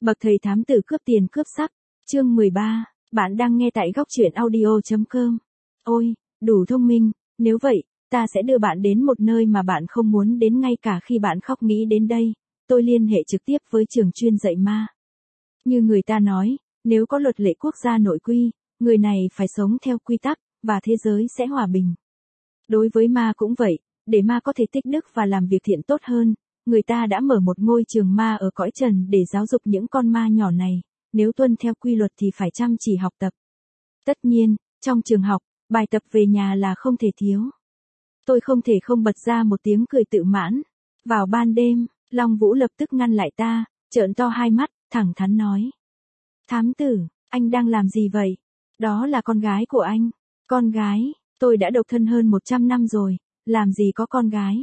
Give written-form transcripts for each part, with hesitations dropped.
Bậc thầy thám tử cướp tiền cướp sắc, chương 13, bạn đang nghe tại góc truyện audio.com. Ôi, đủ thông minh, nếu vậy, ta sẽ đưa bạn đến một nơi mà bạn không muốn đến ngay cả khi bạn khóc nghĩ đến đây. Tôi liên hệ trực tiếp với trường chuyên dạy ma. Như người ta nói, nếu có luật lệ quốc gia nội quy, người này phải sống theo quy tắc, và thế giới sẽ hòa bình. Đối với ma cũng vậy, để ma có thể tích đức và làm việc thiện tốt hơn, người ta đã mở một ngôi trường ma ở cõi trần để giáo dục những con ma nhỏ này, nếu tuân theo quy luật thì phải chăm chỉ học tập. Tất nhiên, trong trường học, bài tập về nhà là không thể thiếu. Tôi không thể không bật ra một tiếng cười tự mãn. Vào ban đêm, Long Vũ lập tức ngăn lại ta, trợn to hai mắt, thẳng thắn nói. Thám tử, anh đang làm gì vậy? Đó là con gái của anh. Con gái, tôi đã độc thân hơn 100 năm rồi, làm gì có con gái.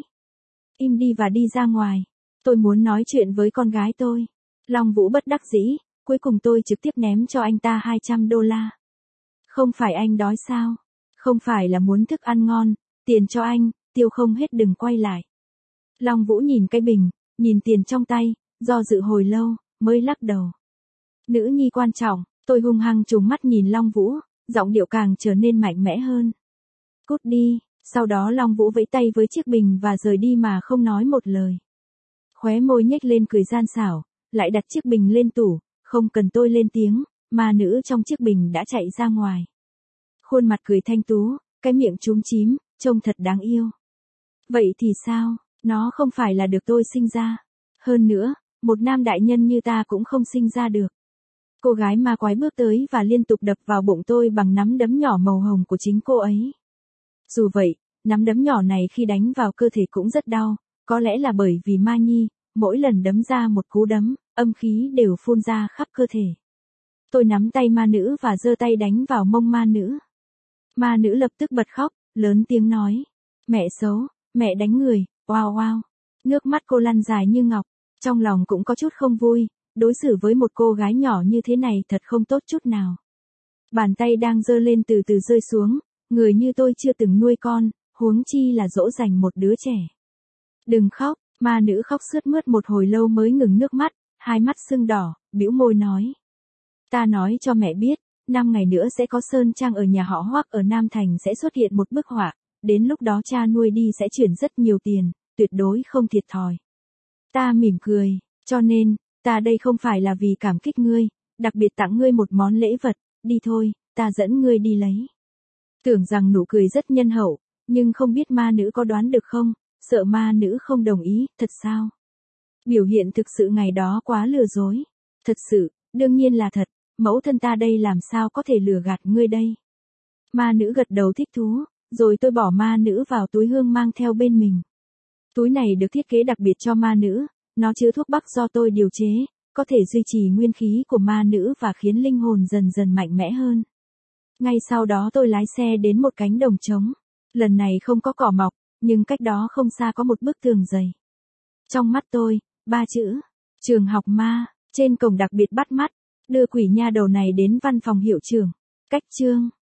Im đi và đi ra ngoài. Tôi muốn nói chuyện với con gái tôi. Long Vũ bất đắc dĩ, cuối cùng tôi trực tiếp ném cho anh ta $200. Không phải anh đói sao? Không phải là muốn thức ăn ngon, tiền cho anh, tiêu không hết đừng quay lại. Long Vũ nhìn cái bình, nhìn tiền trong tay, do dự hồi lâu, mới lắc đầu. Nữ nhi quan trọng, tôi hung hăng trừng mắt nhìn Long Vũ, giọng điệu càng trở nên mạnh mẽ hơn. Cút đi, sau đó Long Vũ vẫy tay với chiếc bình và rời đi mà không nói một lời. Khóe môi nhếch lên cười gian xảo, lại đặt chiếc bình lên tủ, không cần tôi lên tiếng, ma nữ trong chiếc bình đã chạy ra ngoài. Khuôn mặt cười thanh tú, cái miệng chúm chím, trông thật đáng yêu. Vậy thì sao, nó không phải là được tôi sinh ra. Hơn nữa, một nam đại nhân như ta cũng không sinh ra được. Cô gái ma quái bước tới và liên tục đập vào bụng tôi bằng nắm đấm nhỏ màu hồng của chính cô ấy. Dù vậy, nắm đấm nhỏ này khi đánh vào cơ thể cũng rất đau, có lẽ là bởi vì ma nhi, mỗi lần đấm ra một cú đấm, âm khí đều phun ra khắp cơ thể. Tôi nắm tay ma nữ và giơ tay đánh vào mông ma nữ. Ma nữ lập tức bật khóc, lớn tiếng nói. Mẹ xấu, mẹ đánh người, oao oao. Nước mắt cô lăn dài như ngọc, trong lòng cũng có chút không vui, đối xử với một cô gái nhỏ như thế này thật không tốt chút nào. Bàn tay đang giơ lên từ từ rơi xuống, người như tôi chưa từng nuôi con, huống chi là dỗ dành một đứa trẻ. Đừng khóc, ma nữ khóc sướt mướt một hồi lâu mới ngừng nước mắt, hai mắt sưng đỏ, bĩu môi nói. Ta nói cho mẹ biết, 5 ngày nữa sẽ có sơn trang ở nhà họ Hoắc ở Nam Thành sẽ xuất hiện một bức họa, đến lúc đó cha nuôi đi sẽ chuyển rất nhiều tiền, tuyệt đối không thiệt thòi. Ta mỉm cười, cho nên, ta đây không phải là vì cảm kích ngươi, đặc biệt tặng ngươi một món lễ vật, đi thôi, ta dẫn ngươi đi lấy. Tưởng rằng nụ cười rất nhân hậu, nhưng không biết ma nữ có đoán được không, sợ ma nữ không đồng ý, thật sao? Biểu hiện thực sự ngày đó quá lừa dối. Thật sự, đương nhiên là thật, mẫu thân ta đây làm sao có thể lừa gạt ngươi đây? Ma nữ gật đầu thích thú, rồi tôi bỏ ma nữ vào túi hương mang theo bên mình. Túi này được thiết kế đặc biệt cho ma nữ, nó chứa thuốc bắc do tôi điều chế, có thể duy trì nguyên khí của ma nữ và khiến linh hồn dần dần mạnh mẽ hơn. Ngay sau đó tôi lái xe đến một cánh đồng trống. Lần này không có cỏ mọc, nhưng cách đó không xa có một bức tường dày. Trong mắt tôi, 3 chữ, trường học ma, trên cổng đặc biệt bắt mắt, đưa quỷ nha đầu này đến văn phòng hiệu trưởng. Cách chương